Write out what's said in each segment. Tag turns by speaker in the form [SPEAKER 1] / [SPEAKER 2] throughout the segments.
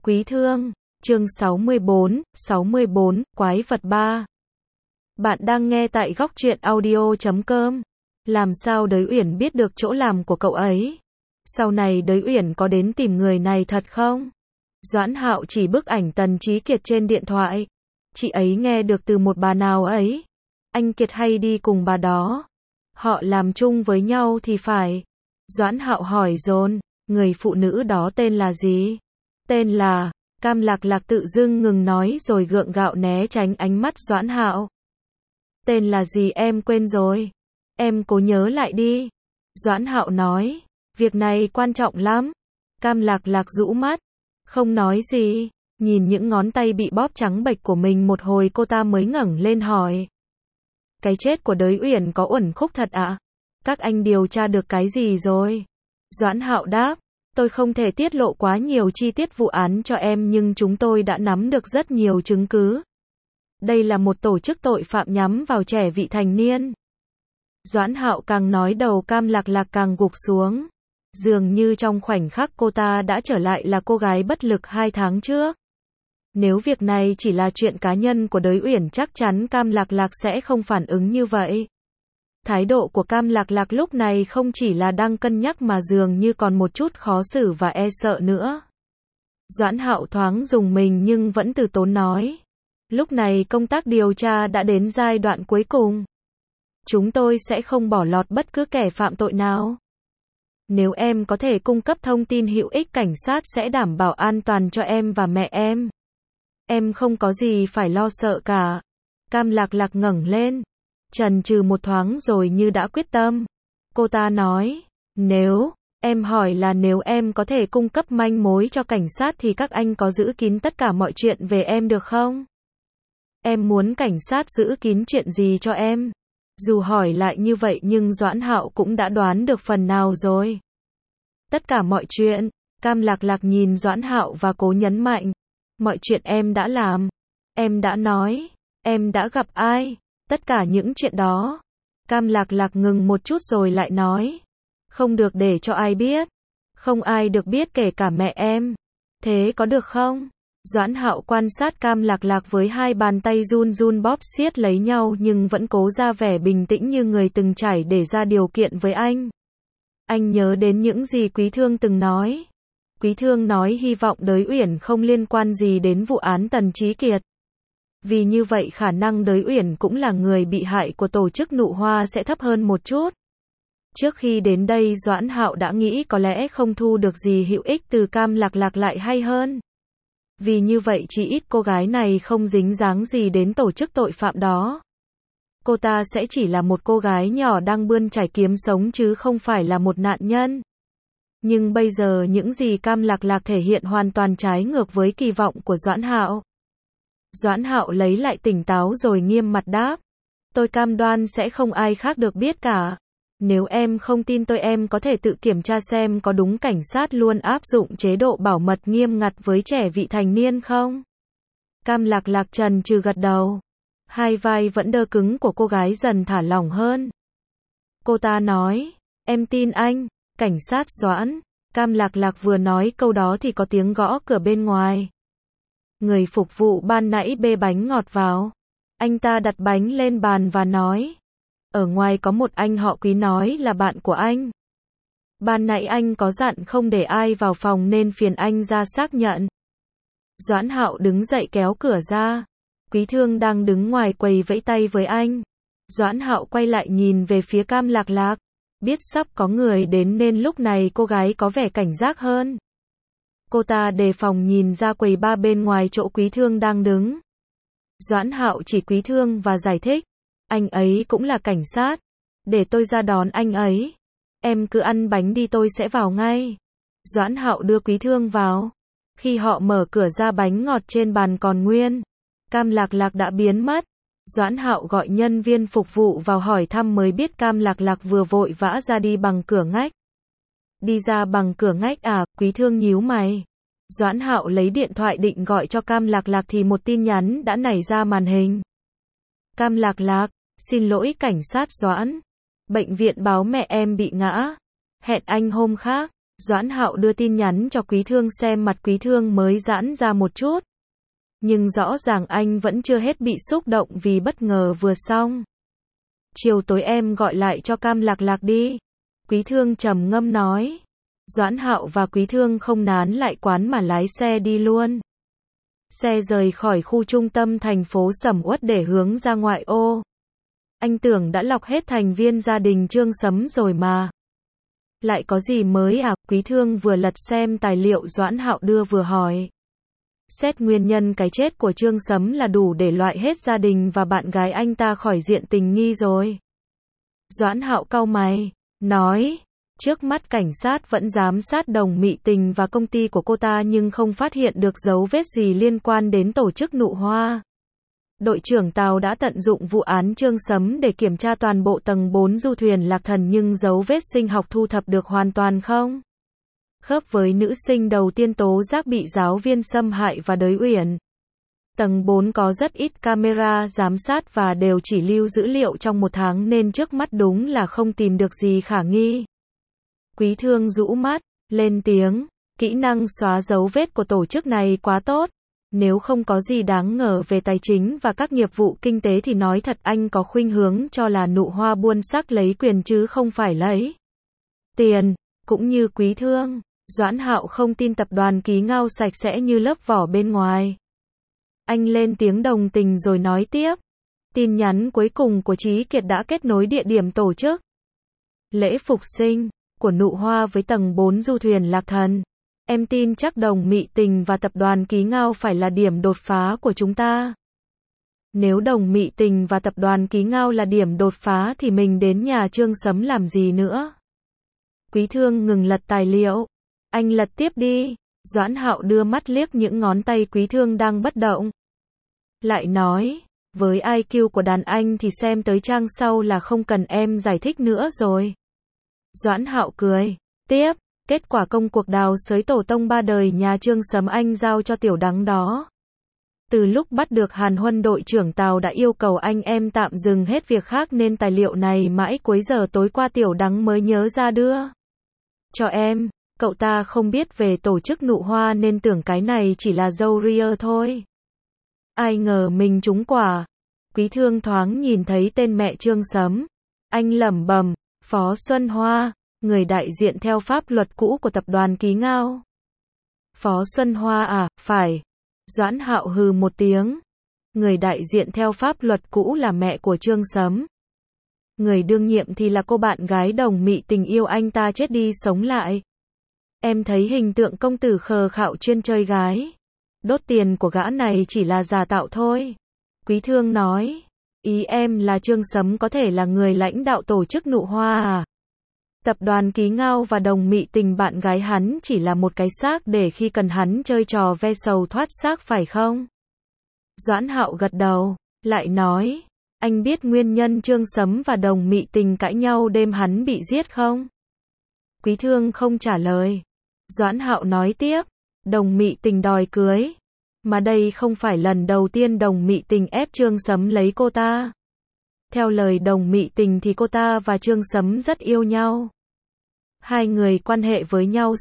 [SPEAKER 1] Quý Thương, chương 64, Quái vật 3. Bạn đang nghe tại góc truyện audio.com. Làm sao Đới Uyển biết được chỗ làm của cậu ấy? Sau này Đới Uyển có đến tìm người này thật không? Doãn Hạo chỉ bức ảnh Tần Chí Kiệt trên điện thoại. Chị ấy nghe được từ một bà nào ấy. Anh Kiệt hay đi cùng bà đó. Họ làm chung với nhau thì phải. Doãn Hạo hỏi dồn, người phụ nữ đó tên là gì? Tên là... Cam Lạc Lạc tự dưng ngừng nói rồi gượng gạo né tránh ánh mắt Doãn Hạo. Tên là gì em quên rồi. Em cố nhớ lại đi. Doãn Hạo nói, việc này quan trọng lắm. Cam Lạc Lạc rũ mắt, không nói gì, nhìn những ngón tay bị bóp trắng bệch của mình một hồi cô ta mới ngẩng lên hỏi. Cái chết của Đới Uyển có uẩn khúc thật ạ? Các anh điều tra được cái gì rồi? Doãn Hạo đáp, tôi không thể tiết lộ quá nhiều chi tiết vụ án cho em nhưng chúng tôi đã nắm được rất nhiều chứng cứ. Đây là một tổ chức tội phạm nhắm vào trẻ vị thành niên. Doãn Hạo càng nói đầu Cam Lạc Lạc càng gục xuống. Dường như trong khoảnh khắc cô ta đã trở lại là cô gái bất lực 2 tháng trước. Nếu việc này chỉ là chuyện cá nhân của Đới Uyển chắc chắn Cam Lạc Lạc sẽ không phản ứng như vậy. Thái độ của Cam Lạc Lạc lúc này không chỉ là đang cân nhắc mà dường như còn một chút khó xử và e sợ nữa. Doãn Hạo thoáng rùng mình nhưng vẫn từ tốn nói. Lúc này công tác điều tra đã đến giai đoạn cuối cùng. Chúng tôi sẽ không bỏ lọt bất cứ kẻ phạm tội nào. Nếu em có thể cung cấp thông tin hữu ích cảnh sát sẽ đảm bảo an toàn cho em và mẹ em. Em không có gì phải lo sợ cả. Cam Lạc Lạc ngẩng lên. Chần chừ một thoáng rồi như đã quyết tâm. Cô ta nói, nếu em có thể cung cấp manh mối cho cảnh sát thì các anh có giữ kín tất cả mọi chuyện về em được không? Em muốn cảnh sát giữ kín chuyện gì cho em? Dù hỏi lại như vậy nhưng Doãn Hạo cũng đã đoán được phần nào rồi. Tất cả mọi chuyện, Cam Lạc Lạc nhìn Doãn Hạo và cố nhấn mạnh. Mọi chuyện em đã làm, em đã nói, em đã gặp ai, tất cả những chuyện đó. Cam Lạc Lạc ngừng một chút rồi lại nói. Không được để cho ai biết. Không ai được biết kể cả mẹ em. Thế có được không? Doãn Hạo quan sát Cam Lạc Lạc với hai bàn tay run run bóp siết lấy nhau nhưng vẫn cố ra vẻ bình tĩnh như người từng trải để ra điều kiện với anh. Anh nhớ đến những gì Quý Thương từng nói. Quý Thương nói hy vọng Đới Uyển không liên quan gì đến vụ án Tần Chí Kiệt. Vì như vậy khả năng Đới Uyển cũng là người bị hại của tổ chức Nụ Hoa sẽ thấp hơn một chút. Trước khi đến đây Doãn Hạo đã nghĩ có lẽ không thu được gì hữu ích từ Cam Lạc Lạc lại hay hơn. Vì như vậy chỉ ít cô gái này không dính dáng gì đến tổ chức tội phạm đó. Cô ta sẽ chỉ là một cô gái nhỏ đang bươn chải kiếm sống chứ không phải là một nạn nhân. Nhưng bây giờ những gì Cam Lạc Lạc thể hiện hoàn toàn trái ngược với kỳ vọng của Doãn Hạo. Doãn Hạo lấy lại tỉnh táo rồi nghiêm mặt đáp. Tôi cam đoan sẽ không ai khác được biết cả. Nếu em không tin tôi em có thể tự kiểm tra xem có đúng cảnh sát luôn áp dụng chế độ bảo mật nghiêm ngặt với trẻ vị thành niên không? Cam Lạc Lạc chần chừ gật đầu. Hai vai vẫn đơ cứng của cô gái dần thả lỏng hơn. Cô ta nói, em tin anh, cảnh sát Doãn. Cam Lạc Lạc vừa nói câu đó thì có tiếng gõ cửa bên ngoài. Người phục vụ ban nãy bê bánh ngọt vào. Anh ta đặt bánh lên bàn và nói. Ở ngoài có một anh họ Quý nói là bạn của anh. Ban nãy anh có dặn không để ai vào phòng nên phiền anh ra xác nhận. Doãn Hạo đứng dậy kéo cửa ra. Quý Thương đang đứng ngoài quầy vẫy tay với anh. Doãn Hạo quay lại nhìn về phía Cam Lạc Lạc. Biết sắp có người đến nên lúc này cô gái có vẻ cảnh giác hơn. Cô ta đề phòng nhìn ra quầy ba bên ngoài chỗ Quý Thương đang đứng. Doãn Hạo chỉ Quý Thương và giải thích. Anh ấy cũng là cảnh sát. Để tôi ra đón anh ấy. Em cứ ăn bánh đi tôi sẽ vào ngay. Doãn Hạo đưa Quý Thương vào. Khi họ mở cửa ra bánh ngọt trên bàn còn nguyên. Cam Lạc Lạc đã biến mất. Doãn Hạo gọi nhân viên phục vụ vào hỏi thăm mới biết Cam Lạc Lạc vừa vội vã ra đi bằng cửa ngách. Đi ra bằng cửa ngách à? Quý Thương nhíu mày. Doãn Hạo lấy điện thoại định gọi cho Cam Lạc Lạc thì một tin nhắn đã nảy ra màn hình. Cam Lạc Lạc, xin lỗi cảnh sát Doãn. Bệnh viện báo mẹ em bị ngã. Hẹn anh hôm khác. Doãn Hạo đưa tin nhắn cho Quý Thương xem, mặt Quý Thương mới giãn ra một chút. Nhưng rõ ràng anh vẫn chưa hết bị xúc động vì bất ngờ vừa xong. Chiều tối em gọi lại cho Cam Lạc Lạc đi. Quý Thương trầm ngâm nói. Doãn Hạo và Quý Thương không nán lại quán mà lái xe đi luôn. Xe rời khỏi khu trung tâm thành phố sầm uất để hướng ra ngoại ô. Anh tưởng đã lọc hết thành viên gia đình Trương Sấm rồi mà. Lại có gì mới à? Quý Thương vừa lật xem tài liệu Doãn Hạo đưa vừa hỏi. Xét nguyên nhân cái chết của Trương Sấm là đủ để loại hết gia đình và bạn gái anh ta khỏi diện tình nghi rồi. Doãn Hạo cau mày, nói, trước mắt cảnh sát vẫn giám sát Đồng Mị Tình và công ty của cô ta nhưng không phát hiện được dấu vết gì liên quan đến tổ chức Nụ Hoa. Đội trưởng Tào đã tận dụng vụ án Trương Sấm để kiểm tra toàn bộ tầng 4 du thuyền Lạc Thần nhưng dấu vết sinh học thu thập được hoàn toàn không khớp với nữ sinh đầu tiên tố giác bị giáo viên xâm hại và đới uyển. Tầng 4 có rất ít camera giám sát và đều chỉ lưu dữ liệu trong 1 tháng nên trước mắt đúng là không tìm được gì khả nghi. Quý Thương rũ mắt, lên tiếng, kỹ năng xóa dấu vết của tổ chức này quá tốt. Nếu không có gì đáng ngờ về tài chính và các nghiệp vụ kinh tế thì nói thật anh có khuynh hướng cho là Nụ Hoa buôn sắc lấy quyền chứ không phải lấy tiền. Cũng như Quý Thương, Doãn Hạo không tin tập đoàn Ký Ngao sạch sẽ như lớp vỏ bên ngoài. Anh lên tiếng đồng tình rồi nói tiếp. Tin nhắn cuối cùng của Trí Kiệt đã kết nối địa điểm tổ chức lễ phục sinh của Nụ Hoa với tầng 4 du thuyền Lạc Thần. Em tin chắc Đồng Mị Tình và tập đoàn Ký Ngao phải là điểm đột phá của chúng ta. Nếu Đồng Mị Tình và tập đoàn Ký Ngao là điểm đột phá thì mình đến nhà Trương Sấm làm gì nữa? Quý Thương ngừng lật tài liệu. Anh lật tiếp đi. Doãn Hạo đưa mắt liếc những ngón tay Quý Thương đang bất động. Lại nói, với IQ của đàn anh thì xem tới trang sau là không cần em giải thích nữa rồi. Doãn Hạo cười. Tiếp, kết quả công cuộc đào xới tổ tông 3 đời nhà Trương Sấm anh giao cho Tiểu Đắng đó. Từ lúc bắt được Hàn Huân đội trưởng Tào đã yêu cầu anh em tạm dừng hết việc khác nên tài liệu này mãi cuối giờ tối qua Tiểu Đắng mới nhớ ra đưa cho em. Cậu ta không biết về tổ chức Nụ Hoa nên tưởng cái này chỉ là dâu ria thôi. Ai ngờ mình trúng quả. Quý Thương thoáng nhìn thấy tên mẹ Trương Sấm. Anh lẩm bẩm, Phó Xuân Hoa, người đại diện theo pháp luật cũ của tập đoàn Ký Ngao. Phó Xuân Hoa à, phải. Doãn Hạo hừ một tiếng. Người đại diện theo pháp luật cũ là mẹ của Trương Sấm. Người đương nhiệm thì là cô bạn gái Đồng Mị Tình yêu anh ta chết đi sống lại. Em thấy hình tượng công tử khờ khạo chuyên chơi gái. Đốt tiền của gã này chỉ là giả tạo thôi. Quý Thương nói. Ý em là Trương Sấm có thể là người lãnh đạo tổ chức Nụ Hoa à? Tập đoàn Ký Ngao và Đồng Mị Tình bạn gái hắn chỉ là một cái xác để khi cần hắn chơi trò ve sầu thoát xác phải không? Doãn Hạo gật đầu, lại nói. Anh biết nguyên nhân Trương Sấm và Đồng Mị Tình cãi nhau đêm hắn bị giết không? Quý Thương không trả lời. Doãn Hạo nói tiếp. Đồng Mị Tình đòi cưới. Mà đây không phải lần đầu tiên Đồng Mị Tình ép Trương Sấm lấy cô ta. Theo lời Đồng Mị Tình thì cô ta và Trương Sấm rất yêu nhau. Hai người quan hệ với nhau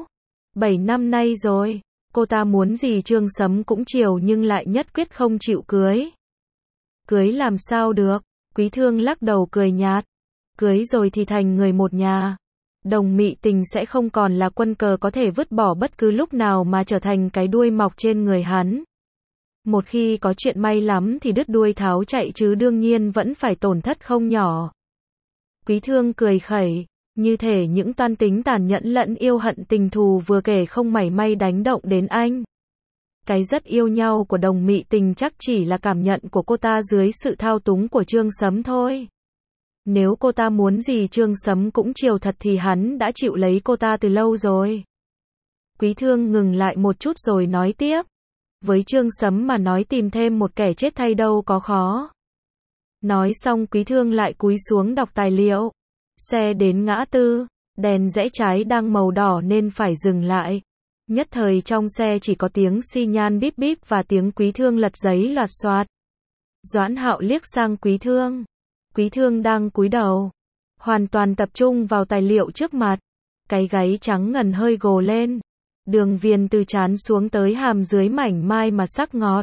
[SPEAKER 1] 6-7 năm nay rồi. Cô ta muốn gì Trương Sấm cũng chiều nhưng lại nhất quyết không chịu cưới. Cưới làm sao được? Quý Thương lắc đầu cười nhạt. Cưới rồi thì thành người một nhà. Đồng Mị Tình sẽ không còn là quân cờ có thể vứt bỏ bất cứ lúc nào mà trở thành cái đuôi mọc trên người hắn. Một khi có chuyện may lắm thì đứt đuôi tháo chạy chứ đương nhiên vẫn phải tổn thất không nhỏ. Quý Thương cười khẩy, như thể những toan tính tàn nhẫn lẫn yêu hận tình thù vừa kể không mảy may đánh động đến anh. Cái rất yêu nhau của Đồng Mị Tình chắc chỉ là cảm nhận của cô ta dưới sự thao túng của Trương Sấm thôi. Nếu cô ta muốn gì Trương Sấm cũng chiều thật thì hắn đã chịu lấy cô ta từ lâu rồi. Quý Thương ngừng lại một chút rồi nói tiếp. Với Trương Sấm mà nói tìm thêm một kẻ chết thay đâu có khó. Nói xong Quý Thương lại cúi xuống đọc tài liệu. Xe đến ngã tư, đèn rẽ trái đang màu đỏ nên phải dừng lại. Nhất thời trong xe chỉ có tiếng xi nhan bíp bíp và tiếng Quý Thương lật giấy loạt xoạt. Doãn Hạo liếc sang Quý Thương. Quý Thương đang cúi đầu, hoàn toàn tập trung vào tài liệu trước mặt. cái gáy trắng ngần hơi gồ lên. Đường viền từ trán xuống tới hàm dưới mảnh mai mà sắc ngọt.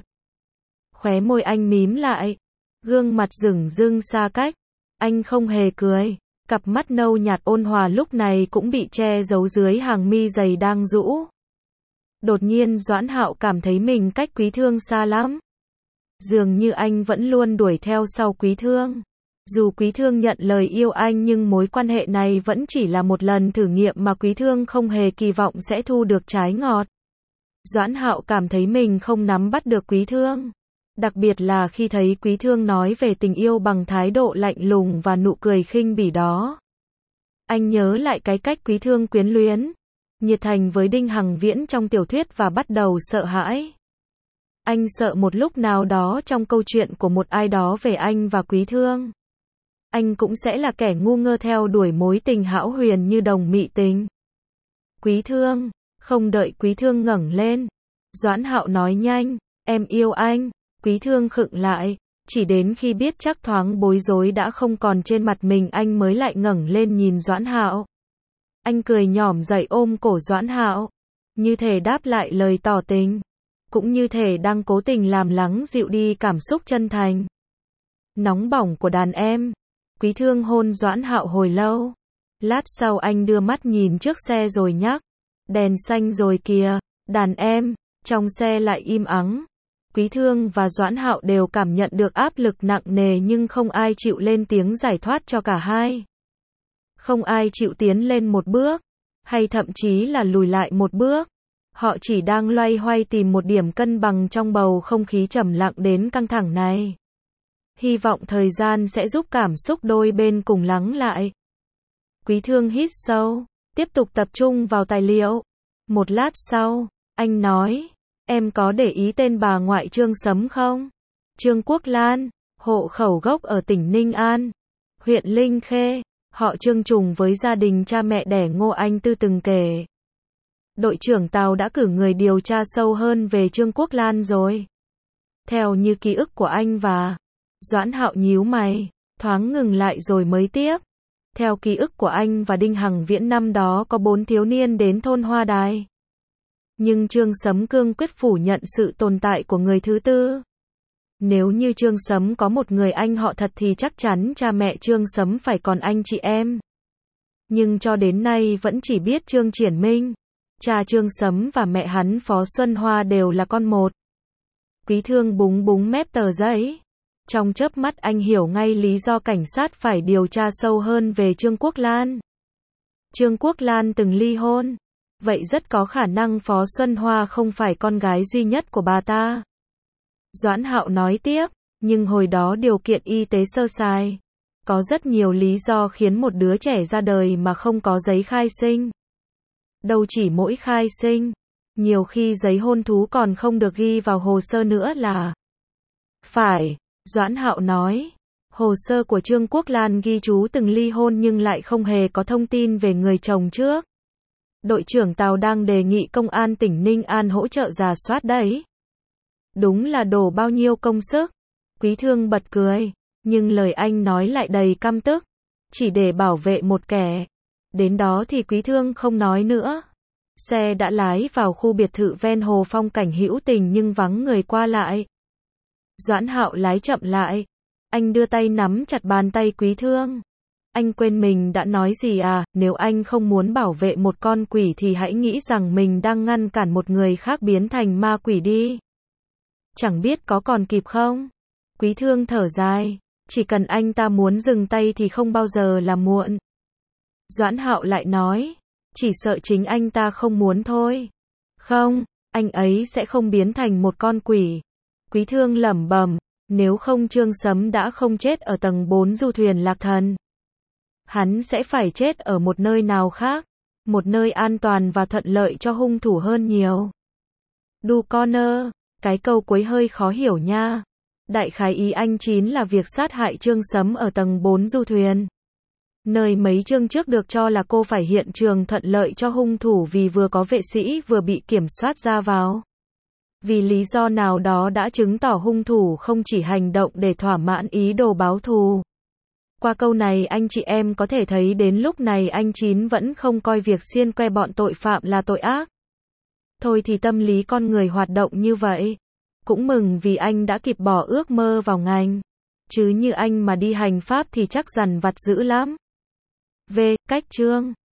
[SPEAKER 1] Khóe môi anh mím lại. Gương mặt dửng dưng xa cách. Anh không hề cười. Cặp mắt nâu nhạt ôn hòa lúc này cũng bị che giấu dưới hàng mi dày đang rũ. Đột nhiên Doãn Hạo cảm thấy mình cách Quý Thương xa lắm. Dường như anh vẫn luôn đuổi theo sau Quý Thương. Dù Quý Thương nhận lời yêu anh nhưng mối quan hệ này vẫn chỉ là một lần thử nghiệm mà Quý Thương không hề kỳ vọng sẽ thu được trái ngọt. Doãn Hạo cảm thấy mình không nắm bắt được Quý Thương. Đặc biệt là khi thấy Quý Thương nói về tình yêu bằng thái độ lạnh lùng và nụ cười khinh bỉ đó. Anh nhớ lại cái cách Quý Thương quyến luyến, nhiệt thành với Đinh Hằng Viễn trong tiểu thuyết và bắt đầu sợ hãi. Anh sợ một lúc nào đó trong câu chuyện của một ai đó về anh và Quý Thương, anh cũng sẽ là kẻ ngu ngơ theo đuổi mối tình hão huyền như Đồng Mị Tình. Quý Thương, không đợi Quý Thương ngẩng lên, Doãn Hạo nói nhanh, em yêu anh. Quý Thương khựng lại, chỉ đến khi biết chắc thoáng bối rối đã không còn trên mặt mình anh mới lại ngẩng lên nhìn Doãn Hạo. Anh cười nhỏm dậy ôm cổ Doãn Hạo, như thể đáp lại lời tỏ tình, cũng như thể đang cố tình làm lắng dịu đi cảm xúc chân thành. Nóng bỏng của đàn em. Quý Thương hôn Doãn Hạo hồi lâu. Lát sau anh đưa mắt nhìn trước xe rồi nhắc, đèn xanh rồi kìa, đàn em. Trong xe lại im ắng. Quý Thương và Doãn Hạo đều cảm nhận được áp lực nặng nề nhưng không ai chịu lên tiếng giải thoát cho cả hai. Không ai chịu tiến lên một bước, hay thậm chí là lùi lại một bước. Họ chỉ đang loay hoay tìm một điểm cân bằng trong bầu không khí trầm lặng đến căng thẳng này. Hy vọng thời gian sẽ giúp cảm xúc đôi bên cùng lắng lại. Quý Thương hít sâu, tiếp tục tập trung vào tài liệu. Một lát sau, anh nói, em có để ý tên bà ngoại Trương Sấm không? Trương Quốc Lan, hộ khẩu gốc ở tỉnh Ninh An, huyện Linh Khê, họ Trương trùng với gia đình cha mẹ đẻ Ngô Anh Tư từng kể. Đội trưởng Tào đã cử người điều tra sâu hơn về Trương Quốc Lan rồi. Theo như ký ức của anh và Doãn Hạo nhíu mày, thoáng ngừng lại rồi mới tiếp. Theo ký ức của anh và Đinh Hằng Viễn năm đó có 4 thiếu niên đến thôn Hoa Đài. Nhưng Trương Sấm cương quyết phủ nhận sự tồn tại của người thứ tư. Nếu như Trương Sấm có một người anh họ thật thì chắc chắn cha mẹ Trương Sấm phải còn anh chị em. Nhưng cho đến nay vẫn chỉ biết Trương Triển Minh, cha Trương Sấm và mẹ hắn Phó Xuân Hoa đều là con một. Quý Thương búng búng mép tờ giấy. Trong chớp mắt anh hiểu ngay lý do cảnh sát phải điều tra sâu hơn về Trương Quốc Lan. Trương Quốc Lan từng ly hôn. Vậy rất có khả năng Phó Xuân Hoa không phải con gái duy nhất của bà ta. Doãn Hạo nói tiếp, nhưng hồi đó điều kiện y tế sơ sài. Có rất nhiều lý do khiến một đứa trẻ ra đời mà không có giấy khai sinh. Đâu chỉ mỗi khai sinh, nhiều khi giấy hôn thú còn không được ghi vào hồ sơ nữa là. Phải, Doãn Hạo nói. Hồ sơ của Trương Quốc Lan ghi chú từng ly hôn nhưng lại không hề có thông tin về người chồng trước. Đội trưởng Tào đang đề nghị công an tỉnh Ninh An hỗ trợ rà soát đấy. Đúng là đổ bao nhiêu công sức. Quý Thương bật cười, nhưng lời anh nói lại đầy căm tức. Chỉ để bảo vệ một kẻ. Đến đó thì Quý Thương không nói nữa. Xe đã lái vào khu biệt thự ven hồ phong cảnh hữu tình nhưng vắng người qua lại. Doãn Hạo lái chậm lại. Anh đưa tay nắm chặt bàn tay Quý Thương. Anh quên mình đã nói gì à, nếu anh không muốn bảo vệ một con quỷ thì hãy nghĩ rằng mình đang ngăn cản một người khác biến thành ma quỷ đi. Chẳng biết có còn kịp không? Quý Thương thở dài, chỉ cần anh ta muốn dừng tay thì không bao giờ là muộn. Doãn Hạo lại nói, chỉ sợ chính anh ta không muốn thôi. Không, anh ấy sẽ không biến thành một con quỷ. Quý Thương lẩm bẩm, nếu không Trương Sấm đã không chết ở tầng 4 du thuyền lạc thần. Hắn sẽ phải chết ở một nơi nào khác, một nơi an toàn và thuận lợi cho hung thủ hơn nhiều. Du Corner, cái câu cuối hơi khó hiểu nha. Đại khái ý anh Chín là việc sát hại Trương Sấm ở tầng 4 du thuyền. Nơi mấy chương trước được cho là cô phải hiện trường thuận lợi cho hung thủ vì vừa có vệ sĩ vừa bị kiểm soát ra vào. Vì lý do nào đó đã chứng tỏ hung thủ không chỉ hành động để thỏa mãn ý đồ báo thù. Qua câu này anh chị em có thể thấy đến lúc này anh Chín vẫn không coi việc xiên que bọn tội phạm là tội ác. Thôi thì tâm lý con người hoạt động như vậy. Cũng mừng vì anh đã kịp bỏ ước mơ vào ngành. Chứ như anh mà đi hành pháp thì chắc dằn vặt dữ lắm. V. Cách chương